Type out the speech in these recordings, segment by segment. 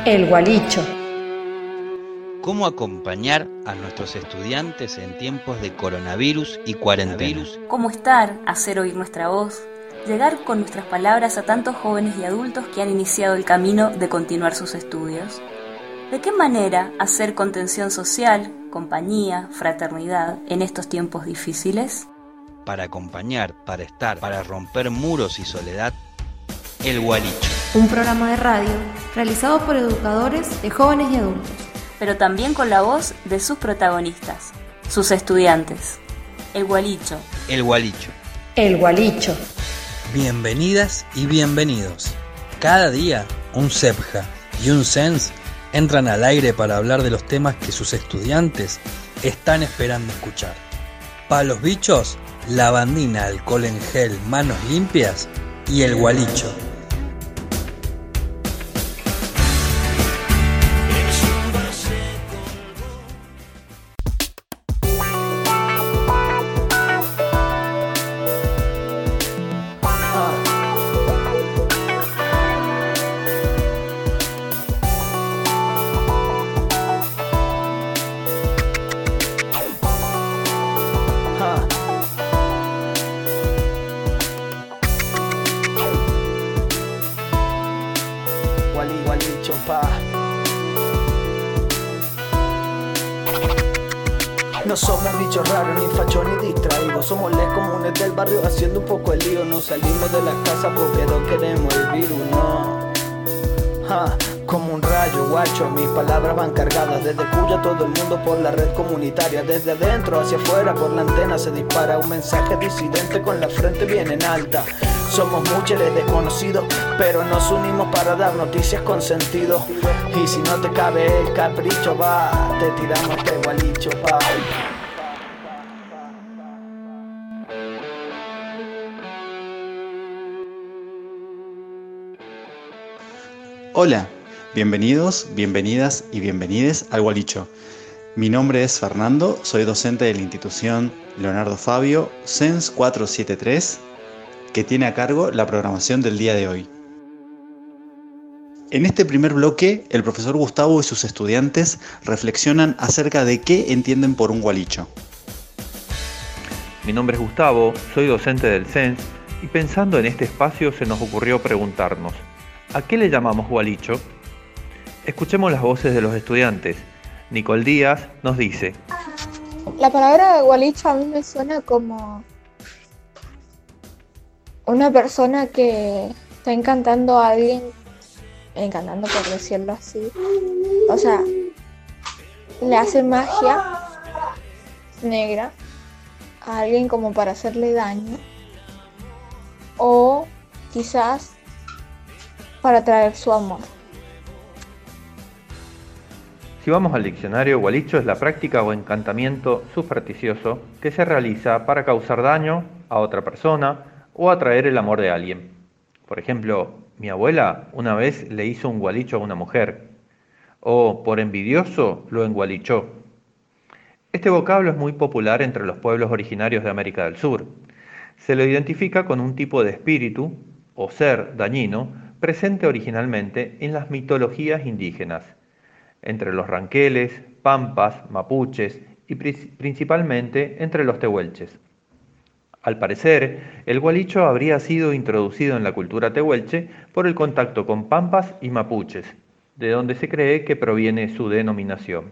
El Gualicho. ¿Cómo acompañar a nuestros estudiantes en tiempos de coronavirus y cuarentena? ¿Cómo estar, hacer oír nuestra voz, llegar con nuestras palabras a tantos jóvenes y adultos que han iniciado el camino de continuar sus estudios? ¿De qué manera hacer contención social, compañía, fraternidad en estos tiempos difíciles? Para acompañar, para estar, para romper muros y soledad, El Gualicho. Un programa de radio realizado por educadores de jóvenes y adultos, pero también con la voz de sus protagonistas, sus estudiantes. El Gualicho. El Gualicho. El Gualicho. Bienvenidas y bienvenidos. Cada día un CEPJA y un CENS entran al aire para hablar de los temas que sus estudiantes están esperando escuchar. Para los bichos, lavandina, alcohol en gel, manos limpias y el Gualicho. No somos bichos raros, ni fachos, ni distraídos. Somos les comunes del barrio haciendo un poco el lío. No salimos de la casa porque no queremos el virus, no. Como un rayo, guacho, mis palabras van cargadas. Desde Cuya todo el mundo por la red comunitaria. Desde adentro hacia afuera por la antena se dispara un mensaje disidente con la frente bien en alta. Somos muchos desconocidos, pero nos unimos para dar noticias con sentido. Y si no te cabe el capricho, va, te tiramos este Gualicho, pa. Hola, bienvenidos, bienvenidas y bienvenides al Gualicho. Mi nombre es Fernando, soy docente de la institución Leonardo Fabio, CENS 473, que tiene a cargo la programación del día de hoy. En este primer bloque, el profesor Gustavo y sus estudiantes reflexionan acerca de qué entienden por un gualicho. Mi nombre es Gustavo, soy docente del CENS y pensando en este espacio se nos ocurrió preguntarnos, ¿a qué le llamamos gualicho? Escuchemos las voces de los estudiantes. Nicole Díaz nos dice: La palabra gualicho a mí me suena como una persona que está encantando a alguien, encantando por decirlo así, o sea, le hace magia negra a alguien como para hacerle daño, o quizás para traer su amor. Si vamos al diccionario, gualicho es la práctica o encantamiento supersticioso que se realiza para causar daño a otra persona o atraer el amor de alguien. Por ejemplo, mi abuela una vez le hizo un gualicho a una mujer, o por envidioso lo engualichó. Este vocablo es muy popular entre los pueblos originarios de América del Sur. Se lo identifica con un tipo de espíritu o ser dañino presente originalmente en las mitologías indígenas, entre los ranqueles, pampas, mapuches y principalmente entre los tehuelches. Al parecer, el gualicho habría sido introducido en la cultura tehuelche por el contacto con pampas y mapuches, de donde se cree que proviene su denominación.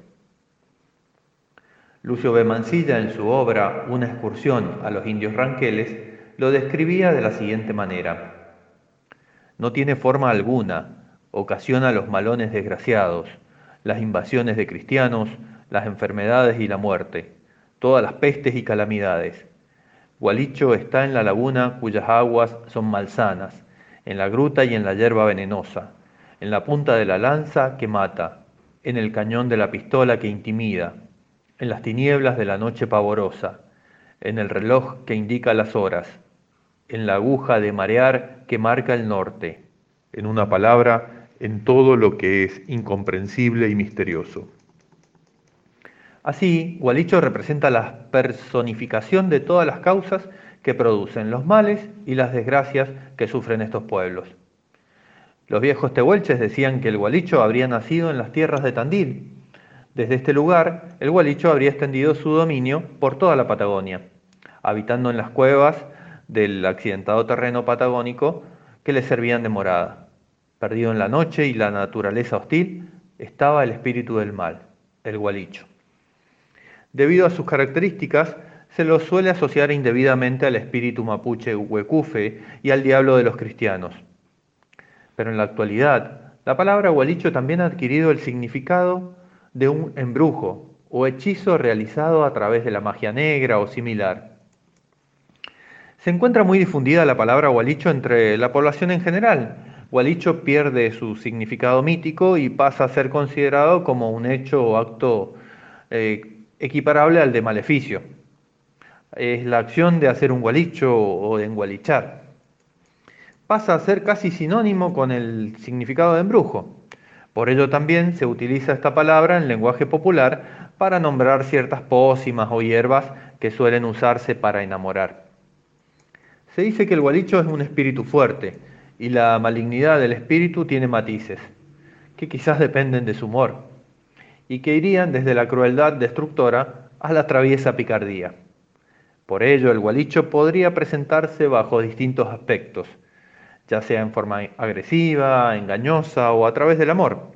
Lucio B. Mansilla, en su obra Una excursión a los indios ranqueles, lo describía de la siguiente manera: no tiene forma alguna, ocasiona los malones desgraciados, las invasiones de cristianos, las enfermedades y la muerte, todas las pestes y calamidades. Gualicho está en la laguna cuyas aguas son malsanas, en la gruta y en la hierba venenosa, en la punta de la lanza que mata, en el cañón de la pistola que intimida, en las tinieblas de la noche pavorosa, en el reloj que indica las horas, en la aguja de marear que marca el norte, en una palabra, en todo lo que es incomprensible y misterioso. Así, gualicho representa la personificación de todas las causas que producen los males y las desgracias que sufren estos pueblos. Los viejos tehuelches decían que el Gualicho habría nacido en las tierras de Tandil. Desde este lugar, el Gualicho habría extendido su dominio por toda la Patagonia, habitando en las cuevas del accidentado terreno patagónico que le servían de morada. Perdido en la noche y la naturaleza hostil, estaba el espíritu del mal, el Gualicho. Debido a sus características, se lo suele asociar indebidamente al espíritu mapuche Huecufe y al diablo de los cristianos. Pero en la actualidad, la palabra Gualicho también ha adquirido el significado de un embrujo o hechizo realizado a través de la magia negra o similar. Se encuentra muy difundida la palabra Gualicho entre la población en general. Gualicho pierde su significado mítico y pasa a ser considerado como un hecho o acto equiparable al de maleficio. Es la acción de hacer un gualicho o de engualichar. Pasa a ser casi sinónimo con el significado de embrujo. Por ello también se utiliza esta palabra en lenguaje popular para nombrar ciertas pócimas o hierbas que suelen usarse para enamorar. Se dice que el Gualicho es un espíritu fuerte y la malignidad del espíritu tiene matices, que quizás dependen de su humor, y que irían desde la crueldad destructora a la traviesa picardía. Por ello, el Gualicho podría presentarse bajo distintos aspectos, ya sea en forma agresiva, engañosa o a través del amor.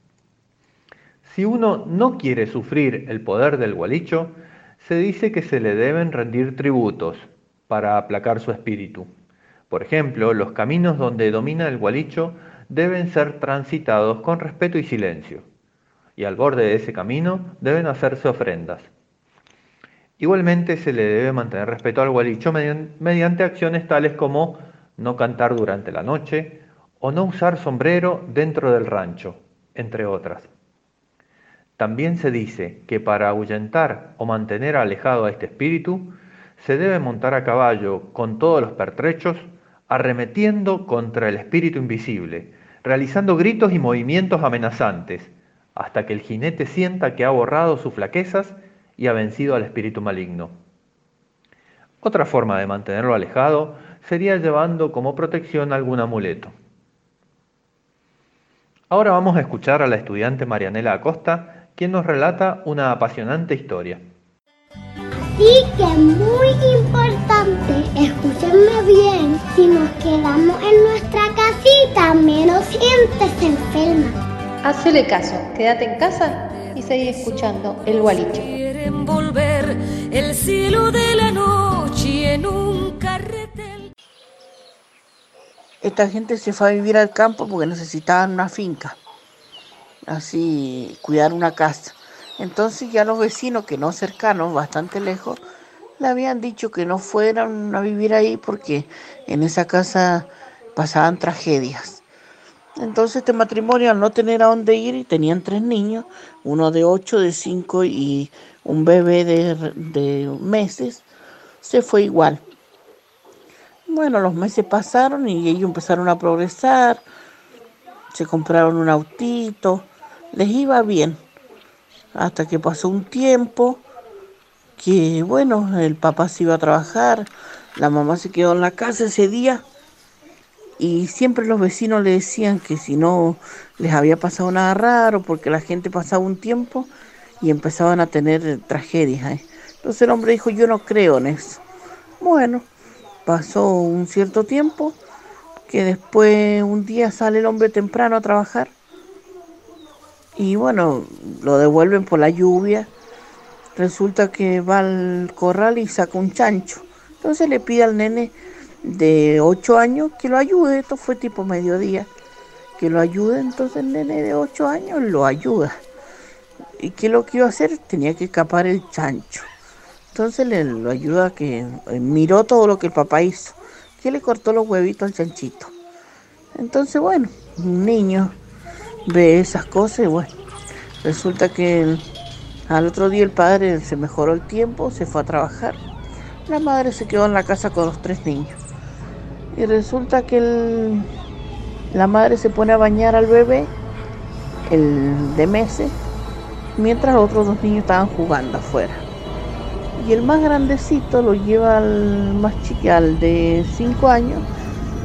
Si uno no quiere sufrir el poder del Gualicho, se dice que se le deben rendir tributos para aplacar su espíritu. Por ejemplo, los caminos donde domina el Gualicho deben ser transitados con respeto y silencio, y al borde de ese camino deben hacerse ofrendas. Igualmente se le debe mantener respeto al Gualicho mediante acciones tales como no cantar durante la noche o no usar sombrero dentro del rancho, entre otras. También se dice que para ahuyentar o mantener alejado a este espíritu, se debe montar a caballo con todos los pertrechos, arremetiendo contra el espíritu invisible, realizando gritos y movimientos amenazantes, hasta que el jinete sienta que ha borrado sus flaquezas y ha vencido al espíritu maligno. Otra forma de mantenerlo alejado sería llevando como protección algún amuleto. Ahora vamos a escuchar a la estudiante Marianela Acosta, quien nos relata una apasionante historia. Sí que es muy importante, escúchenme bien, si nos quedamos en nuestra casita, menos gente se enferma. Hacele caso, quédate en casa y seguí escuchando El Gualicho. Quieren volver el cielo de la noche en un carretel. Esta gente se fue a vivir al campo porque necesitaban una finca, así cuidar una casa. Entonces ya los vecinos, que no cercanos, bastante lejos, le habían dicho que no fueran a vivir ahí porque en esa casa pasaban tragedias. Entonces este matrimonio, al no tener a dónde ir, y tenían 3 niños, uno de 8, de 5 y un bebé de meses, se fue igual. Bueno, los meses pasaron y ellos empezaron a progresar, se compraron un autito, les iba bien. Hasta que pasó un tiempo que, bueno, el papá se iba a trabajar, la mamá se quedó en la casa ese día y siempre los vecinos le decían que si no les había pasado nada raro porque la gente pasaba un tiempo y empezaban a tener tragedias. Entonces el hombre dijo, yo no creo en eso. Bueno, pasó un cierto tiempo que después un día sale el hombre temprano a trabajar. Y bueno, lo devuelven por la lluvia. Resulta que va al corral y saca un chancho. Entonces le pide al nene de 8 años que lo ayude. Esto fue tipo mediodía. Que lo ayude. Entonces el nene de 8 años lo ayuda. ¿Y qué es lo que iba a hacer? Tenía que escapar el chancho. Entonces lo ayuda a que miró todo lo que el papá hizo. Que le cortó los huevitos al chanchito. Entonces bueno, un niño ve esas cosas y bueno, resulta que al otro día el padre se mejoró el tiempo, se fue a trabajar, la madre se quedó en la casa con los 3 niños y resulta que la madre se pone a bañar al bebé, el de meses, mientras los otros 2 niños estaban jugando afuera y el más grandecito lo lleva al más chiquito, al de 5 años,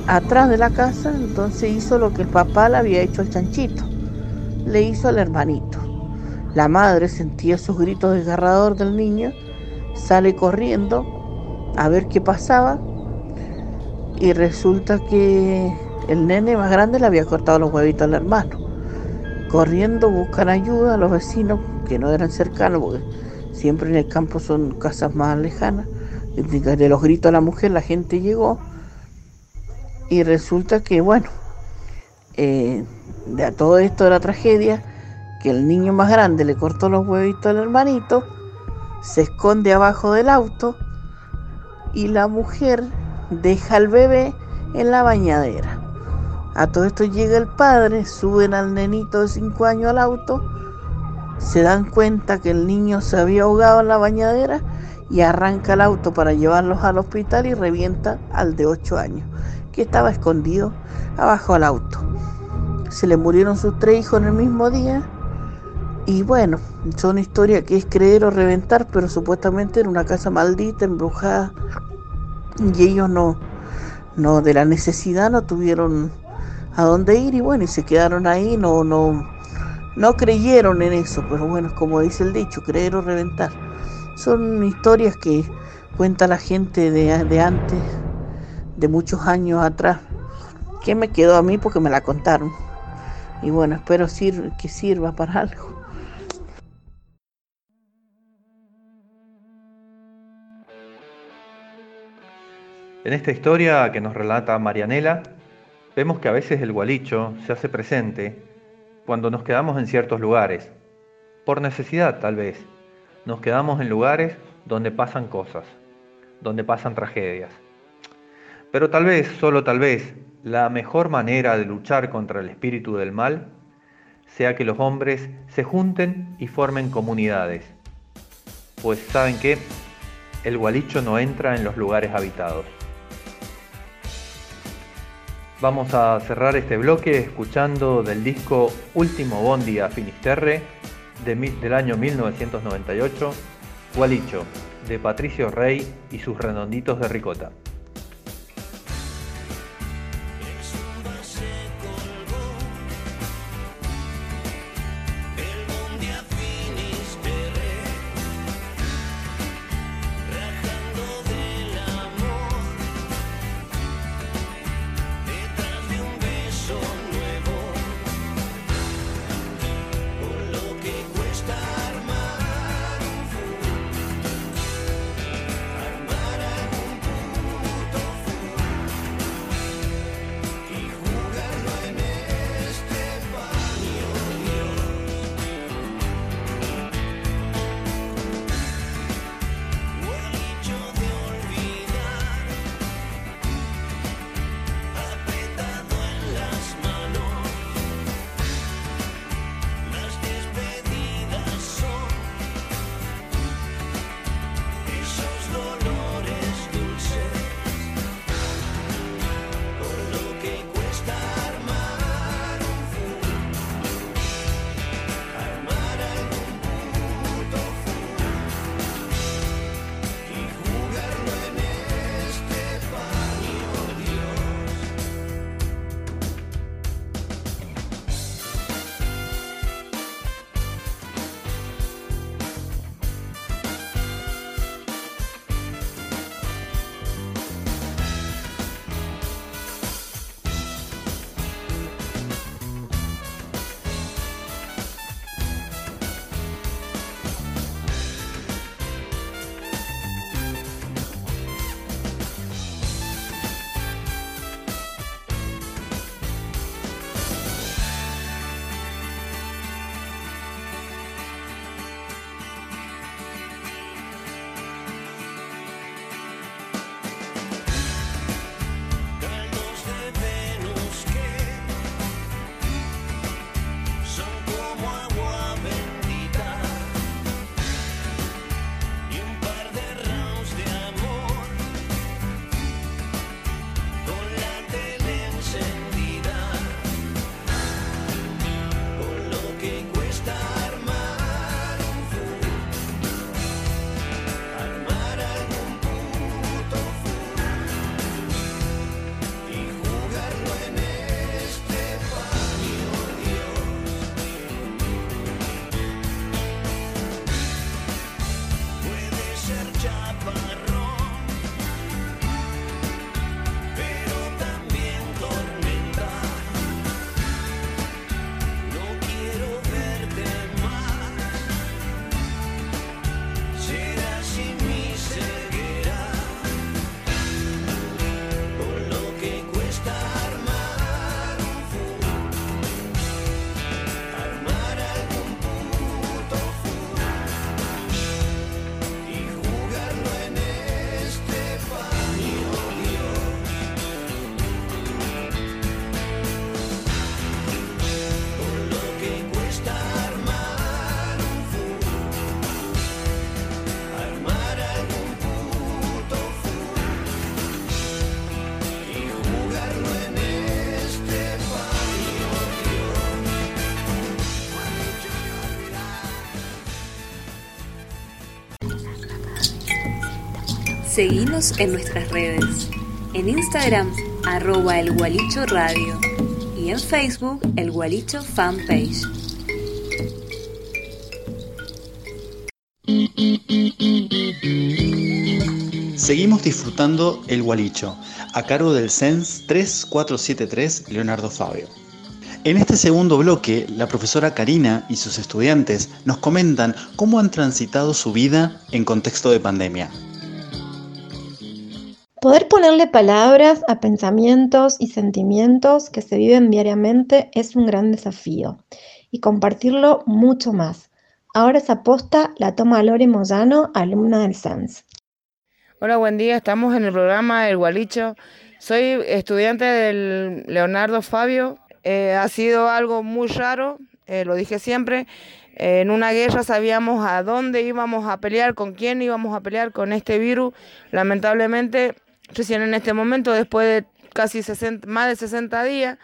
atrás de la casa, entonces hizo lo que el papá le había hecho al chanchito, le hizo al hermanito. La madre sentía esos gritos desgarradores del niño, sale corriendo a ver qué pasaba y resulta que el nene más grande le había cortado los huevitos al hermano. Corriendo buscan ayuda a los vecinos que no eran cercanos, porque siempre en el campo son casas más lejanas. De los gritos de la mujer la gente llegó y resulta que bueno, de todo esto de la tragedia, que el niño más grande le cortó los huevitos al hermanito, se esconde abajo del auto y la mujer deja al bebé en la bañadera. A todo esto llega el padre, suben al nenito de 5 años al auto, se dan cuenta que el niño se había ahogado en la bañadera y arranca el auto para llevarlos al hospital y revienta al de 8 años, que estaba escondido abajo del auto. Se le murieron sus 3 hijos en el mismo día. Y bueno, son historias que es creer o reventar, pero supuestamente era una casa maldita, embrujada, y ellos no de la necesidad no tuvieron a dónde ir y bueno, y se quedaron ahí, no creyeron en eso, pero bueno, como dice el dicho, creer o reventar. Son historias que cuenta la gente de antes, de muchos años atrás, que me quedó a mí porque me la contaron. Y bueno, espero que sirva para algo. En esta historia que nos relata Marianela, vemos que a veces el gualicho se hace presente cuando nos quedamos en ciertos lugares, por necesidad tal vez. Nos quedamos en lugares donde pasan cosas, donde pasan tragedias. Pero tal vez, solo tal vez, la mejor manera de luchar contra el espíritu del mal sea que los hombres se junten y formen comunidades. Pues ¿saben qué? El gualicho no entra en los lugares habitados. Vamos a cerrar este bloque escuchando del disco Último Bondi a Finisterre del año 1998, Gualicho, de Patricio Rey y sus Redonditos de Ricota. Armar algún Seguinos en nuestras redes. En Instagram, @elgualichoradio. Y en Facebook, El Gualicho Fanpage. Seguimos disfrutando El Gualicho, a cargo del CENS 3473 Leonardo Fabio. En este segundo bloque, la profesora Karina y sus estudiantes nos comentan cómo han transitado su vida en contexto de pandemia. Poder ponerle palabras a pensamientos y sentimientos que se viven diariamente es un gran desafío, y compartirlo mucho más. Ahora esa posta la toma Lore Moyano, alumna del CENS. Hola, buen día, estamos en el programa El Gualicho. Soy estudiante del Leonardo Fabio. Ha sido algo muy raro, lo dije siempre. En una guerra sabíamos a dónde íbamos a pelear, con quién íbamos a pelear con este virus. Lamentablemente, recién en este momento, después de casi más de 60 días,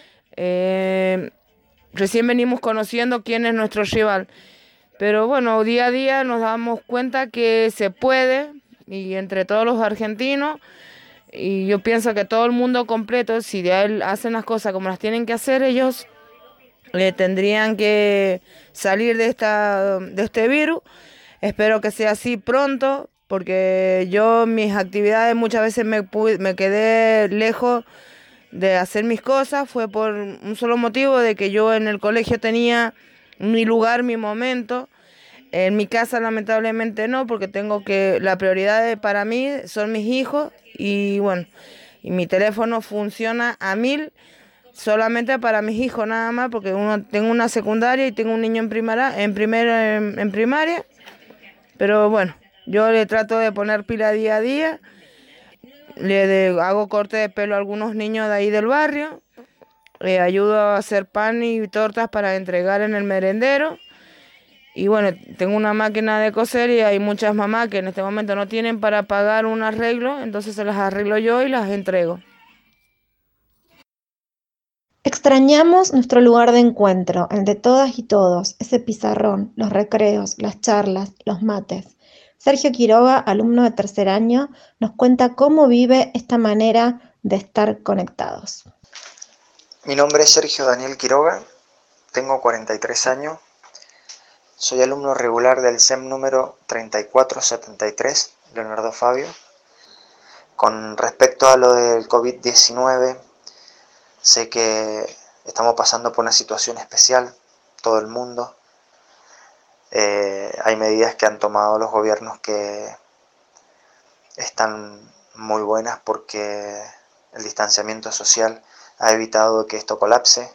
recién venimos conociendo quién es nuestro rival. Pero bueno, día a día nos damos cuenta que se puede, y entre todos los argentinos, y yo pienso que todo el mundo completo, si hacen las cosas como las tienen que hacer, ellos tendrían que salir de este virus. Espero que sea así pronto, porque yo mis actividades muchas veces me quedé lejos de hacer mis cosas. Fue por un solo motivo, de que yo en el colegio tenía mi lugar, mi momento. En mi casa lamentablemente no, porque la prioridad para mí son mis hijos, y bueno, y mi teléfono funciona a 1000 solamente para mis hijos nada más, porque tengo una secundaria y tengo un niño en primaria, pero bueno, yo le trato de poner pila día a día, hago corte de pelo a algunos niños de ahí del barrio, ayudo a hacer pan y tortas para entregar en el merendero. Y bueno, tengo una máquina de coser y hay muchas mamás que en este momento no tienen para pagar un arreglo, entonces se las arreglo yo y las entrego. Extrañamos nuestro lugar de encuentro, el de todas y todos, ese pizarrón, los recreos, las charlas, los mates. Sergio Quiroga, alumno de tercer año, nos cuenta cómo vive esta manera de estar conectados. Mi nombre es Sergio Daniel Quiroga, tengo 43 años. Soy alumno regular del SEM número 3473, Leonardo Fabio. Con respecto a lo del COVID-19, sé que estamos pasando por una situación especial, todo el mundo. Hay medidas que han tomado los gobiernos que están muy buenas, porque el distanciamiento social ha evitado que esto colapse.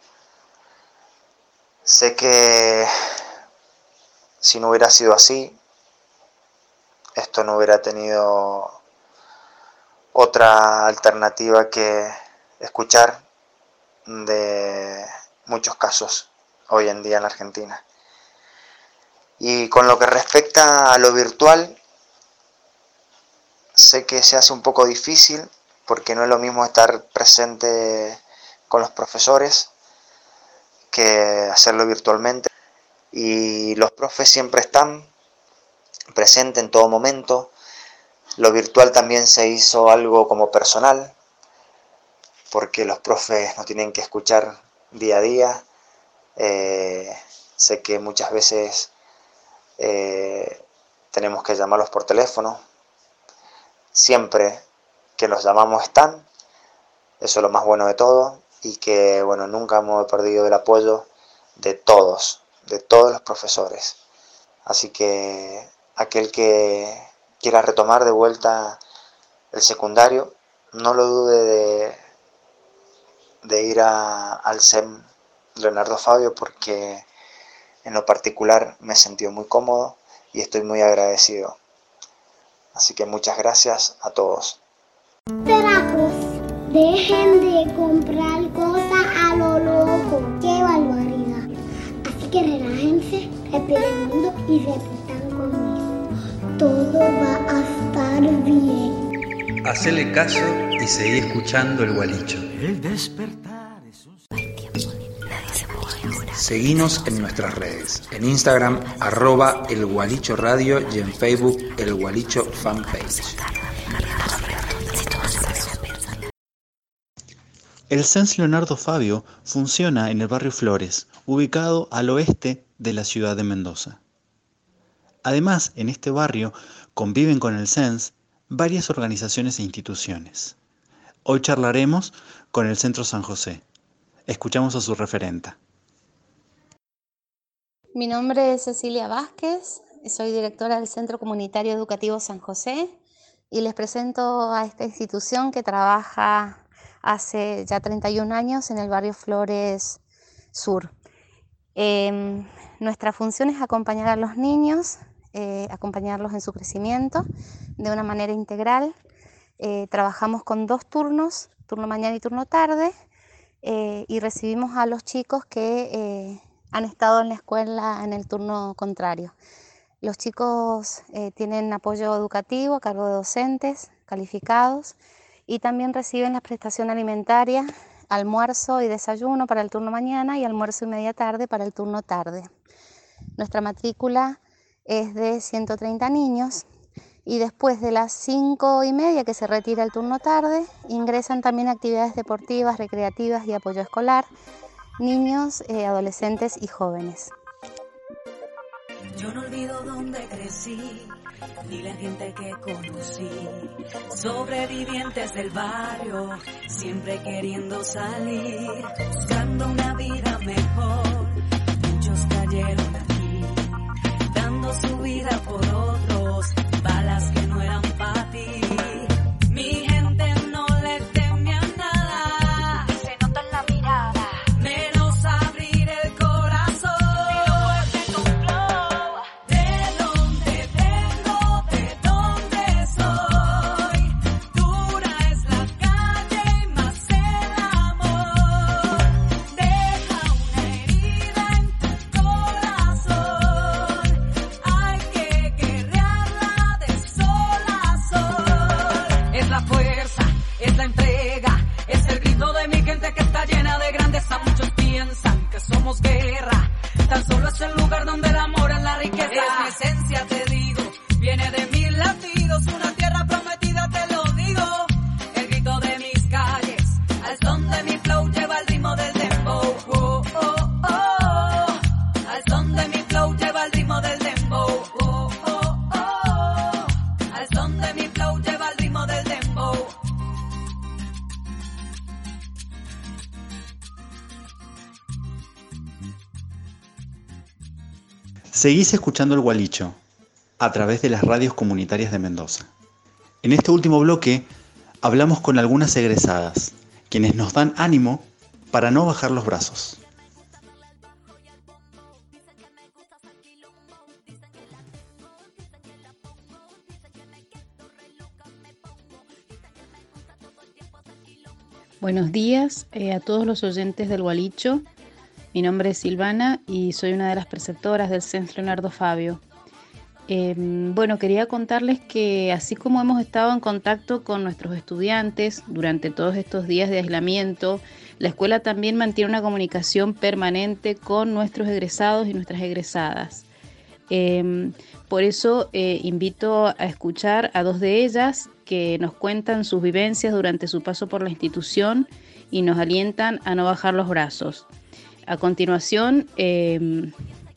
Sé que si no hubiera sido así, esto no hubiera tenido otra alternativa que escuchar de muchos casos hoy en día en la Argentina. Y con lo que respecta a lo virtual, sé que se hace un poco difícil, porque no es lo mismo estar presente con los profesores que hacerlo virtualmente. Y los profes siempre están presentes en todo momento. Lo virtual también se hizo algo como personal, porque los profes no tienen que escuchar día a día. Sé que muchas veces tenemos que llamarlos por teléfono siempre que los llamamos están. Eso es lo más bueno de todo, y que bueno, nunca hemos perdido el apoyo de todos los profesores. Así que aquel que quiera retomar de vuelta el secundario, no lo dude de ir al SEM Leonardo Fabio, porque en lo particular me he sentido muy cómodo y estoy muy agradecido. Así que muchas gracias a todos. Terapos, dejen de comprar cosas a lo loco. ¡Qué barbaridad! Así que relájense, respiren hondo y repitan conmigo. Todo va a estar bien. Hacele caso y seguí escuchando El Gualicho. El despertar es un... Seguinos en nuestras redes, en Instagram @El Gualicho Radio y en Facebook El Gualicho Fanpage. El SENS Leonardo Fabio funciona en el barrio Flores, ubicado al oeste de la ciudad de Mendoza. Además, en este barrio conviven con el SENS varias organizaciones e instituciones. Hoy charlaremos con el Centro San José. Escuchamos a su referenta. Mi nombre es Cecilia Vázquez, soy directora del Centro Comunitario Educativo San José y les presento a esta institución que trabaja hace ya 31 años en el barrio Flores Sur. Nuestra función es acompañar a los niños, acompañarlos en su crecimiento de una manera integral. Trabajamos con 2 turnos, turno mañana y turno tarde, y recibimos a los chicos que han estado en la escuela en el turno contrario. Los chicos tienen apoyo educativo a cargo de docentes calificados y también reciben la prestación alimentaria, almuerzo y desayuno para el turno mañana y almuerzo y media tarde para el turno tarde. Nuestra matrícula es de 130 niños y después de las 5:30 que se retira el turno tarde, ingresan también actividades deportivas, recreativas y apoyo escolar, niños, adolescentes y jóvenes. Yo no olvido dónde crecí, ni la gente que conocí, sobrevivientes del barrio, siempre queriendo salir, buscando una vida mejor. Muchos cayeron aquí, dando su vida por otros, balas que no eran para ti. Mi gente no le teme a nada, y se nota en la mirada, menos abrir el corazón. Si lo fuerte con flow, de dónde vengo, de dónde soy, dura es la calle y más el amor, deja una herida en tu corazón, hay que guerrearla de sol a sol. Es la fuerza, es la entrega, es el grito de mi gente que está llena de grandeza. Muchos piensan que somos guerra, tan solo es el lugar donde el amor es la riqueza. Es mi esencia, te digo, viene de mis latidos, una tierra prometida, te lo digo. El grito de mis calles, al son de mi flow lleva el ritmo del dembow. Oh, oh, oh. Al son de mi flow lleva el ritmo del dembow. Oh, oh, oh. Al son de mi flow lleva el ritmo del dembow. Seguís escuchando El Gualicho a través de las radios comunitarias de Mendoza. En este último bloque hablamos con algunas egresadas, quienes nos dan ánimo para no bajar los brazos. Buenos días a todos los oyentes del Gualicho. Mi nombre es Silvana y soy una de las preceptoras del SENS Leonardo Fabio. Quería contarles que así como hemos estado en contacto con nuestros estudiantes durante todos estos días de aislamiento, la escuela también mantiene una comunicación permanente con nuestros egresados y nuestras egresadas. Por eso invito a escuchar a 2 de ellas que nos cuentan sus vivencias durante su paso por la institución y nos alientan a no bajar los brazos. A continuación,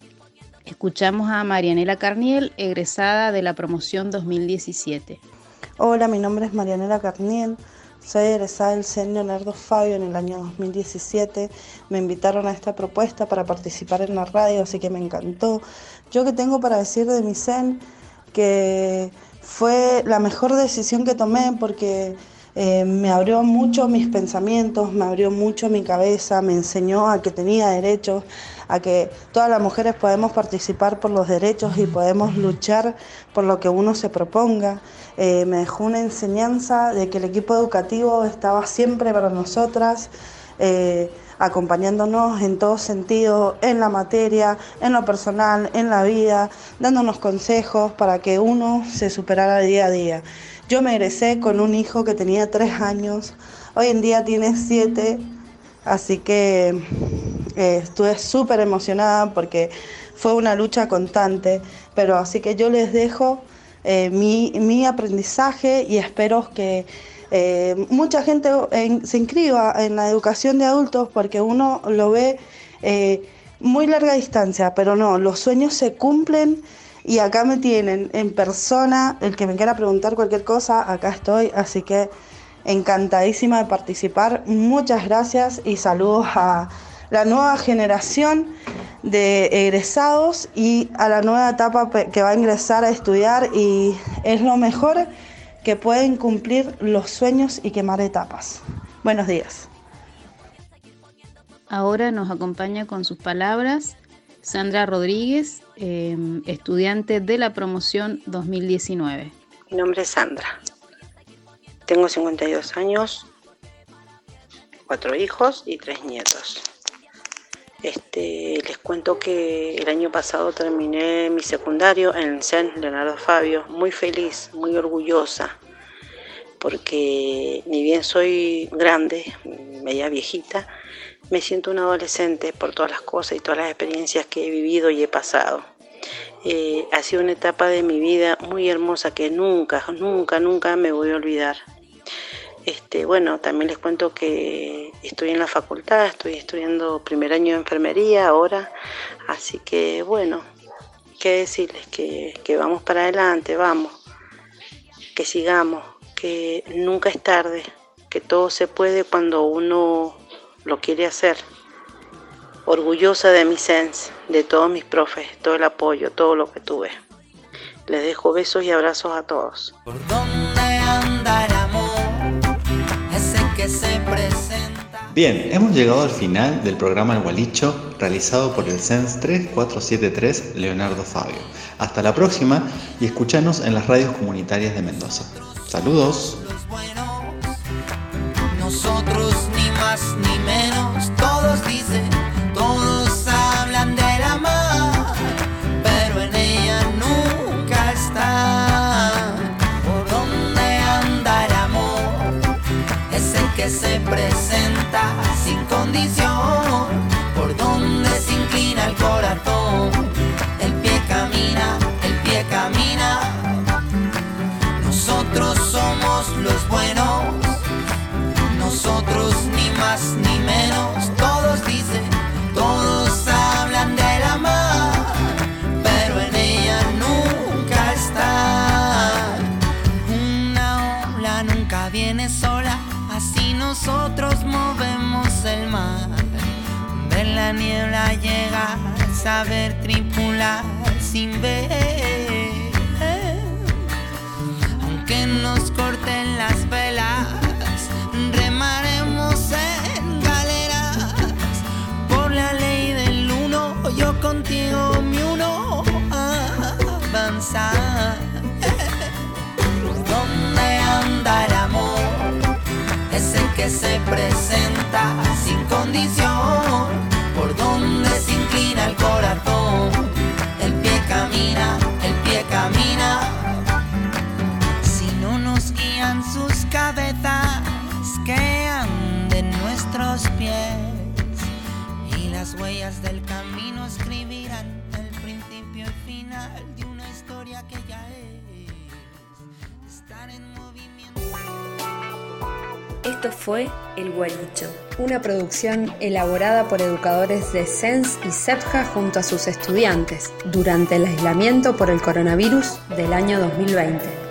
escuchamos a Marianela Carniel, egresada de la promoción 2017. Hola, mi nombre es Marianela Carniel, soy egresada del CEN Leonardo Fabio en el año 2017. Me invitaron a esta propuesta para participar en la radio, así que me encantó. Yo qué tengo para decir de mi CEN, que fue la mejor decisión que tomé porque me abrió mucho mis pensamientos, me abrió mucho mi cabeza, me enseñó a que tenía derechos, a que todas las mujeres podemos participar por los derechos y podemos luchar por lo que uno se proponga. Me dejó una enseñanza de que el equipo educativo estaba siempre para nosotras, acompañándonos en todo sentido, en la materia, en lo personal, en la vida, dándonos consejos para que uno se superara día a día. Yo me egresé con un hijo que tenía 3 años, hoy en día tiene 7, así que estuve súper emocionada porque fue una lucha constante, pero así que yo les dejo mi aprendizaje y espero que mucha gente se inscriba en la educación de adultos porque uno lo ve muy larga distancia, pero no, los sueños se cumplen y acá me tienen en persona. El que me quiera preguntar cualquier cosa, acá estoy, así que encantadísima de participar. Muchas gracias y saludos a la nueva generación de egresados y a la nueva etapa que va a ingresar a estudiar, y es lo mejor que pueden cumplir los sueños y quemar etapas. Buenos días. Ahora nos acompaña con sus palabras Sandra Rodríguez, estudiante de la promoción 2019. Mi nombre es Sandra. Tengo 52 años, 4 hijos y 3 nietos. Les cuento que el año pasado terminé mi secundario en el CEN Leonardo Fabio, muy feliz, muy orgullosa, porque ni bien soy grande, media viejita, me siento una adolescente por todas las cosas y todas las experiencias que he vivido y he pasado. Ha sido una etapa de mi vida muy hermosa que nunca me voy a olvidar. Bueno, también les cuento que estoy en la facultad, estoy estudiando primer año de enfermería ahora, así que bueno, qué decirles, que vamos para adelante, vamos, que sigamos, que nunca es tarde, que todo se puede cuando uno lo quiere hacer. Orgullosa de mi SENS, de todos mis profes, todo el apoyo, todo lo que tuve. Les dejo besos y abrazos a todos. ¿Por dónde anda el amor? Ese que se presenta. Bien, hemos llegado al final del programa El Gualicho, realizado por el CENS 3473 Leonardo Fabio. Hasta la próxima y escuchanos en las radios comunitarias de Mendoza. Saludos. Nosotros ni más ni menos, todos dicen, todos hablan de la mar, pero en ella nunca está. ¿Por dónde anda el amor? Es el que se presenta sin condición, por donde se inclina el corazón, el pie camina, el pie camina. Nosotros somos los buenos, nosotros ni más ni menos, todos dicen, todos hablan de la mar, pero en ella nunca está. Una ola nunca viene sola, así nosotros movemos el mar. Ver la niebla llegar, saber tripular sin ver, aunque nos corten las velas, remaremos en galeras, por la ley del uno, yo contigo me uno a avanzar. ¿Dónde anda el amor? Es el que se presenta sin condición, por donde se inclina el corazón, el pie camina, el pie camina. Si no nos guían sus cabezas, que anden nuestros pies, y las huellas del camino escribirán el principio y final de una historia que ya es estar en movimiento. Esto fue El Gualicho, una producción elaborada por educadores de SENS y SEPJA junto a sus estudiantes durante el aislamiento por el coronavirus del año 2020.